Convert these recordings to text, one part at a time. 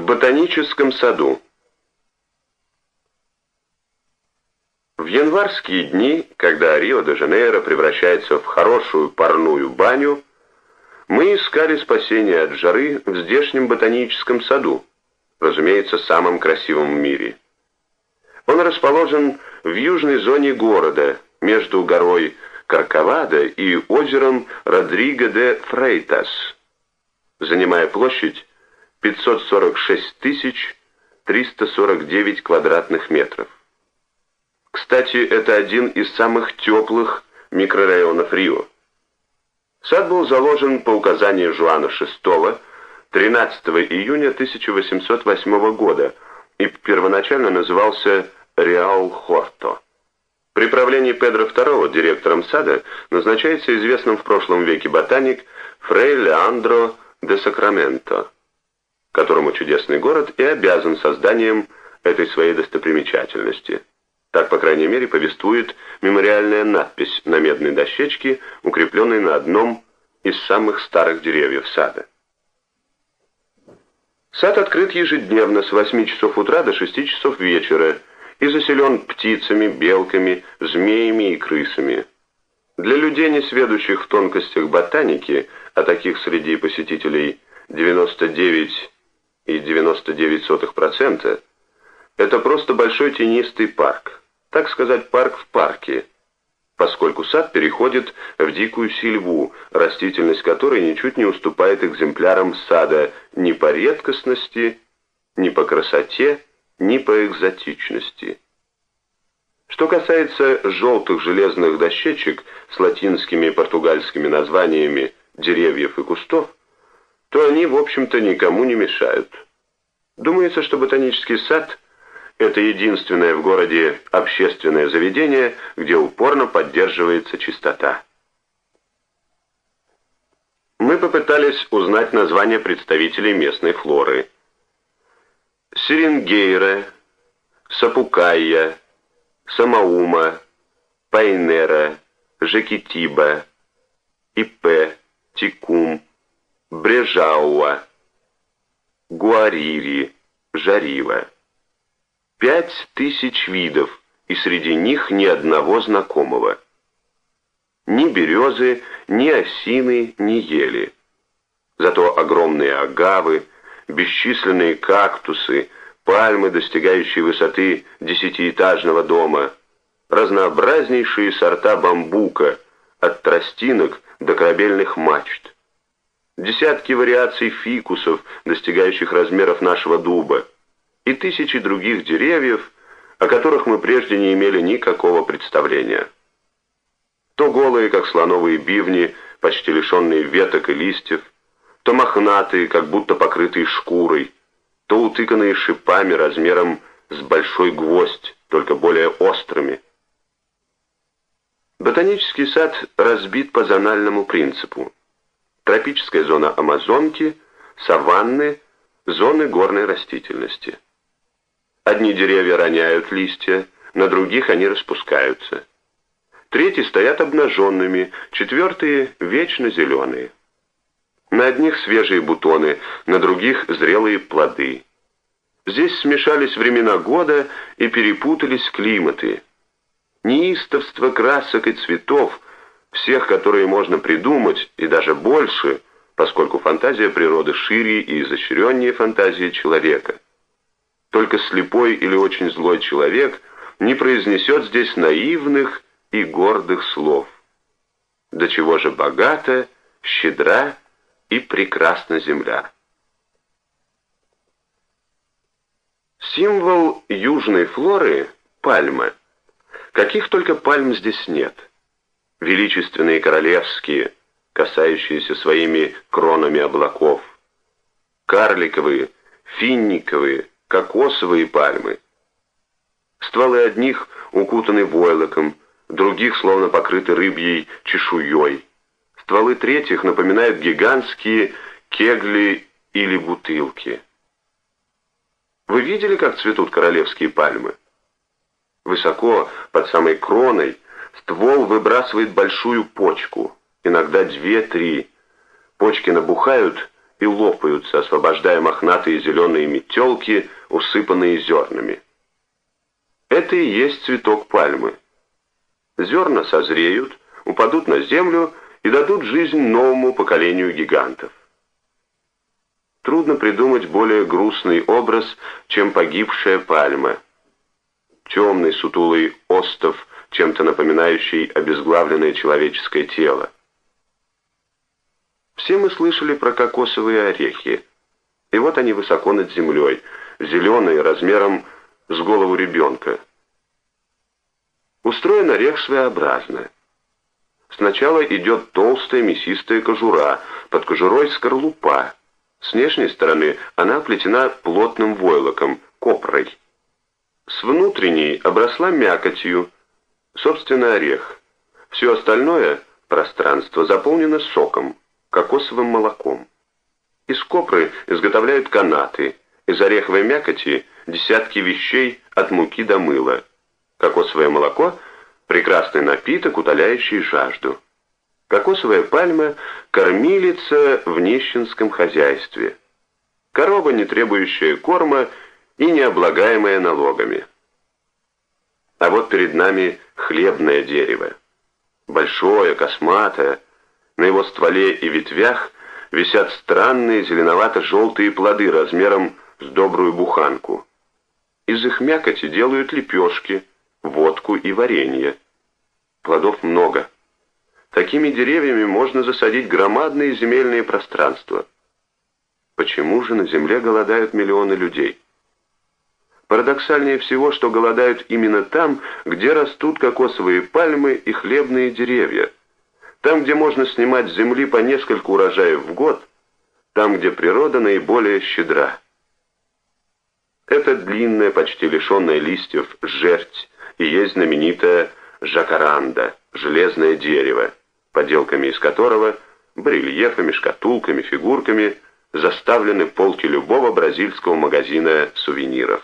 ботаническом саду. В январские дни, когда Рио-де-Жанейро превращается в хорошую парную баню, мы искали спасения от жары в здешнем ботаническом саду, разумеется, самом красивом в мире. Он расположен в южной зоне города, между горой Корковадо и озером Родриго де Фрейтас, занимая площадь 546 349 квадратных метров. Кстати, это один из самых теплых микрорайонов Рио. Сад был заложен по указанию Жуана VI 13 июня 1808 года и первоначально назывался Реал Хорто. При правлении Педро II директором сада назначается известным в прошлом веке ботаник Фрей Леандро де Сакраменто, которому чудесный город и обязан созданием этой своей достопримечательности. Так, по крайней мере, повествует мемориальная надпись на медной дощечке, укрепленной на одном из самых старых деревьев сада. Сад открыт ежедневно с 8 часов утра до 6 часов вечера и заселен птицами, белками, змеями и крысами. Для людей, не сведущих в тонкостях ботаники, а таких среди посетителей 99,99%, это просто большой тенистый парк, так сказать, парк в парке, поскольку сад переходит в дикую сельву, растительность которой ничуть не уступает экземплярам сада ни по редкостности, ни по красоте, ни по экзотичности. Что касается желтых железных дощечек с латинскими и португальскими названиями деревьев и кустов, то они, в общем-то, никому не мешают. Думается, что ботанический сад – это единственное в городе общественное заведение, где упорно поддерживается чистота. Мы попытались узнать названия представителей местной флоры. Серингейра, Сапукайя, Самаума, Пайнера, Жекитиба, Ипе, Тикум, Брежауа, Гуарири, Жарива. 5000 видов, и среди них ни одного знакомого. Ни березы, ни осины, ни ели. Зато огромные агавы, бесчисленные кактусы, пальмы, достигающие высоты 10-этажного дома, разнообразнейшие сорта бамбука, от тростинок до корабельных мачт, десятки вариаций фикусов, достигающих размеров нашего дуба, и тысячи других деревьев, о которых мы прежде не имели никакого представления. То голые, как слоновые бивни, почти лишенные веток и листьев, то мохнатые, как будто покрытые шкурой, то утыканные шипами размером с большой гвоздь, только более острыми. Ботанический сад разбит по зональному принципу. Тропическая зона Амазонки, саванны, зоны горной растительности. Одни деревья роняют листья, на других они распускаются. Третьи стоят обнаженными, четвертые вечно зеленые. На одних свежие бутоны, на других зрелые плоды. Здесь смешались времена года и перепутались климаты. Неистовство красок и цветов, всех, которые можно придумать, и даже больше, поскольку фантазия природы шире и изощреннее фантазии человека. Только слепой или очень злой человек не произнесет здесь наивных и гордых слов. До чего же богата, щедра и прекрасна земля. Символ южной флоры – пальма. Каких только пальм здесь нет. Величественные королевские, касающиеся своими кронами облаков. Карликовые, финниковые, кокосовые пальмы. Стволы одних укутаны войлоком, других словно покрыты рыбьей чешуей. Стволы третьих напоминают гигантские кегли или бутылки. Вы видели, как цветут королевские пальмы? Высоко, под самой кроной, ствол выбрасывает большую почку, иногда 2-3. Почки набухают и лопаются, освобождая мохнатые зеленые метелки, усыпанные зернами. Это и есть цветок пальмы. Зерна созреют, упадут на землю и дадут жизнь новому поколению гигантов. Трудно придумать более грустный образ, чем погибшая пальма. Темный сутулый остов, чем-то напоминающий обезглавленное человеческое тело. Все мы слышали про кокосовые орехи. И вот они высоко над землей, зеленые, размером с голову ребенка. Устроен орех своеобразно. Сначала идет толстая мясистая кожура, под кожурой скорлупа. С внешней стороны она оплетена плотным войлоком, копрой. С внутренней обросла мякотью, собственно, орех. Все остальное пространство заполнено соком, кокосовым молоком. Из копрой изготовляют канаты, из ореховой мякоти десятки вещей от муки до мыла. Кокосовое молоко – прекрасный напиток, утоляющий жажду. Кокосовая пальма – кормилица в нищенском хозяйстве. Корова, не требующая корма и не облагаемая налогами. А вот перед нами хлебное дерево. Большое, косматое. На его стволе и ветвях висят странные зеленовато-желтые плоды размером с добрую буханку. Из их мякоти делают лепешки, водку и варенье. Плодов много. Такими деревьями можно засадить громадные земельные пространства. Почему же на земле голодают миллионы людей? Парадоксальнее всего, что голодают именно там, где растут кокосовые пальмы и хлебные деревья. Там, где можно снимать с земли по несколько урожаев в год, там, где природа наиболее щедра. Это длинная, почти лишенная листьев жерть и есть знаменитая жакаранда, железное дерево, поделками из которого, барельефами, шкатулками, фигурками заставлены полки любого бразильского магазина сувениров.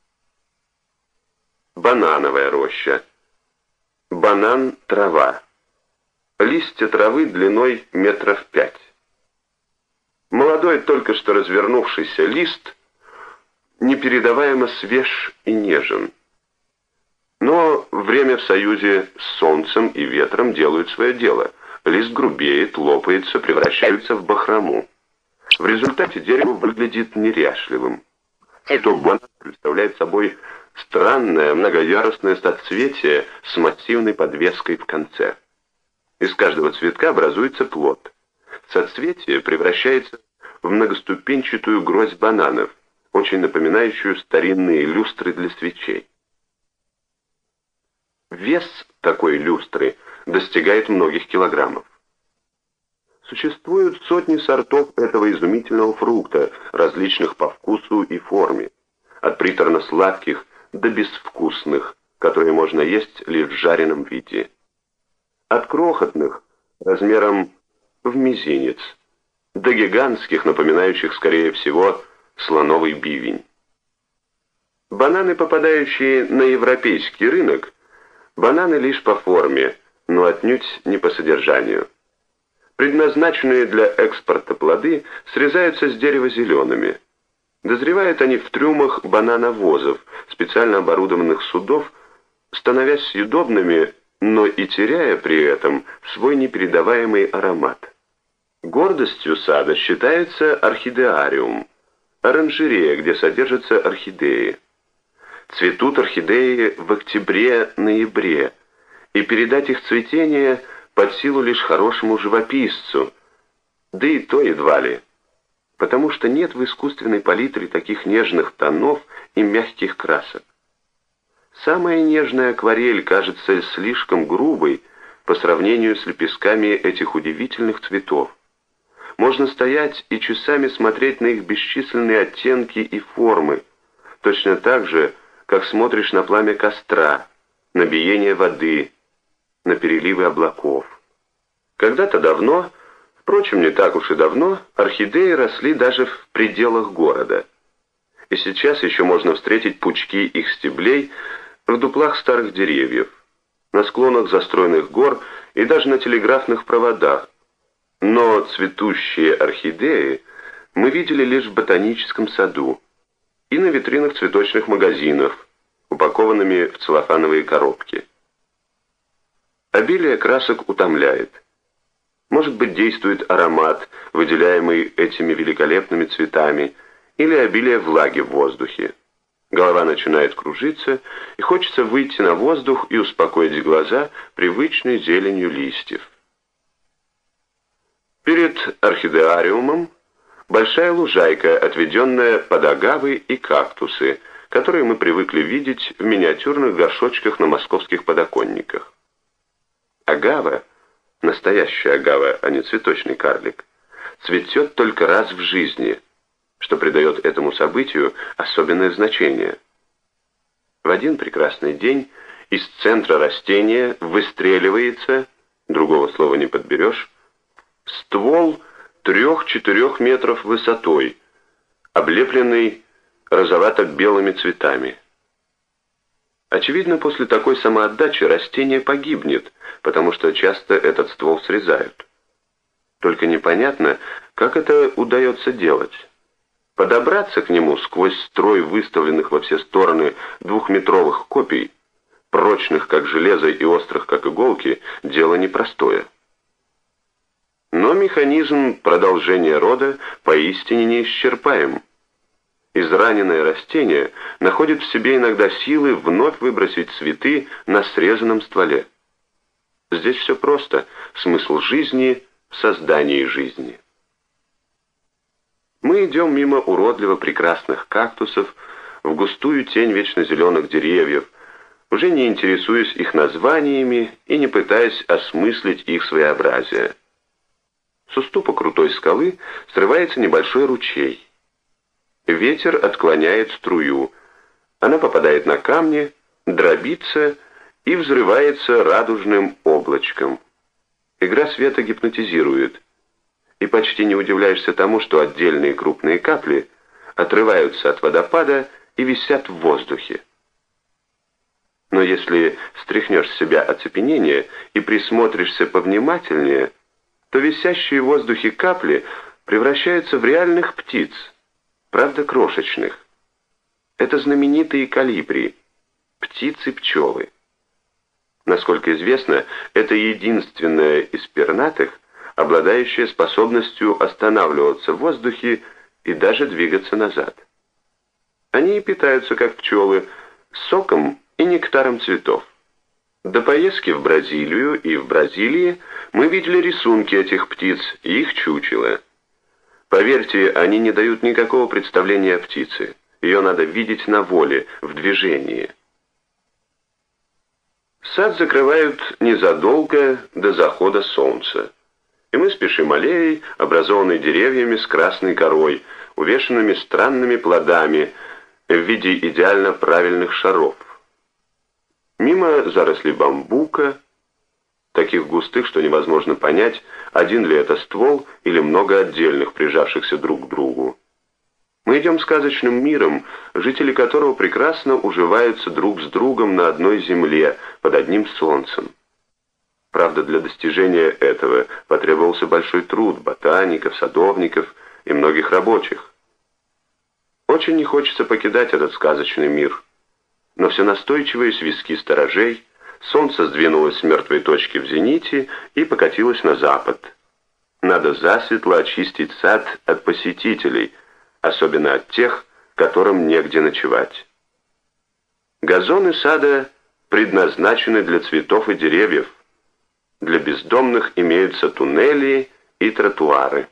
Банановая роща. Банан – трава. Листья травы длиной 5 метров. Молодой, только что развернувшийся лист непередаваемо свеж и нежен. Но время в союзе с солнцем и ветром делают свое дело. Лист грубеет, лопается, превращается в бахрому. В результате дерево выглядит неряшливым. Цветок банана представляет собой странное многоярусное соцветие с массивной подвеской в конце. Из каждого цветка образуется плод. Соцветие превращается в многоступенчатую гроздь бананов, очень напоминающую старинные люстры для свечей. Вес такой люстры достигает многих килограммов. Существуют сотни сортов этого изумительного фрукта, различных по вкусу и форме, от приторно-сладких до безвкусных, которые можно есть лишь в жареном виде. От крохотных, размером в мизинец, до гигантских, напоминающих, скорее всего, слоновый бивень. Бананы, попадающие на европейский рынок, бананы лишь по форме, но отнюдь не по содержанию. Предназначенные для экспорта плоды срезаются с дерева зелеными. Дозревают они в трюмах банановозов, специально оборудованных судов, становясь съедобными, но и теряя при этом свой непередаваемый аромат. Гордостью сада считается орхидеариум, оранжерея, где содержатся орхидеи. Цветут орхидеи в октябре-ноябре, и передать их цветение под силу лишь хорошему живописцу, да и то едва ли, потому что нет в искусственной палитре таких нежных тонов и мягких красок. Самая нежная акварель кажется слишком грубой по сравнению с лепестками этих удивительных цветов. Можно стоять и часами смотреть на их бесчисленные оттенки и формы, точно так же, как смотришь на пламя костра, на биение воды, на переливы облаков. Когда-то давно, впрочем, не так уж и давно, орхидеи росли даже в пределах города. И сейчас еще можно встретить пучки их стеблей в дуплах старых деревьев, на склонах застроенных гор и даже на телеграфных проводах. Но цветущие орхидеи мы видели лишь в ботаническом саду и на витринах цветочных магазинов, упакованными в целлофановые коробки. Обилие красок утомляет. Может быть, действует аромат, выделяемый этими великолепными цветами, или обилие влаги в воздухе. Голова начинает кружиться, и хочется выйти на воздух и успокоить глаза привычной зеленью листьев. Перед орхидеариумом большая лужайка, отведенная под агавы и кактусы, которые мы привыкли видеть в миниатюрных горшочках на московских подоконниках. Агава, настоящая агава, а не цветочный карлик, цветет только раз в жизни, что придает этому событию особенное значение. В один прекрасный день из центра растения выстреливается, другого слова не подберешь, ствол 3-4 метров высотой, облепленный розовато-белыми цветами. Очевидно, после такой самоотдачи растение погибнет, потому что часто этот ствол срезают. Только непонятно, как это удается делать. Подобраться к нему сквозь строй выставленных во все стороны 2-метровых копий, прочных как железо и острых как иголки, дело непростое. Но механизм продолжения рода поистине неисчерпаем. Израненное растение находит в себе иногда силы вновь выбросить цветы на срезанном стволе. Здесь все просто. Смысл жизни в создании жизни. Мы идем мимо уродливо прекрасных кактусов в густую тень вечно зеленых деревьев, уже не интересуясь их названиями и не пытаясь осмыслить их своеобразие. С уступа крутой скалы срывается небольшой ручей. Ветер отклоняет струю. Она попадает на камни, дробится и взрывается радужным облачком. Игра света гипнотизирует. И почти не удивляешься тому, что отдельные крупные капли отрываются от водопада и висят в воздухе. Но если стряхнешь с себя оцепенение и присмотришься повнимательнее, то висящие в воздухе капли превращаются в реальных птиц, правда крошечных. Это знаменитые колибри, птицы-пчелы. Насколько известно, это единственная из пернатых, обладающая способностью останавливаться в воздухе и даже двигаться назад. Они и питаются, как пчелы, соком и нектаром цветов. До поездки в Бразилию и в Бразилии мы видели рисунки этих птиц и их чучела. Поверьте, они не дают никакого представления о птице. Ее надо видеть на воле, в движении. Сад закрывают незадолго до захода солнца. И мы спешим аллеей, образованной деревьями с красной корой, увешанными странными плодами в виде идеально правильных шаров. Мимо зарослей бамбука, таких густых, что невозможно понять, один ли это ствол или много отдельных, прижавшихся друг к другу. Мы идем сказочным миром, жители которого прекрасно уживаются друг с другом на одной земле, под одним солнцем. Правда, для достижения этого потребовался большой труд ботаников, садовников и многих рабочих. Очень не хочется покидать этот сказочный мир. Но все настойчивые свистки сторожей, солнце сдвинулось с мертвой точки в зените и покатилось на запад. Надо засветло очистить сад от посетителей, особенно от тех, которым негде ночевать. Газоны сада предназначены для цветов и деревьев. Для бездомных имеются туннели и тротуары.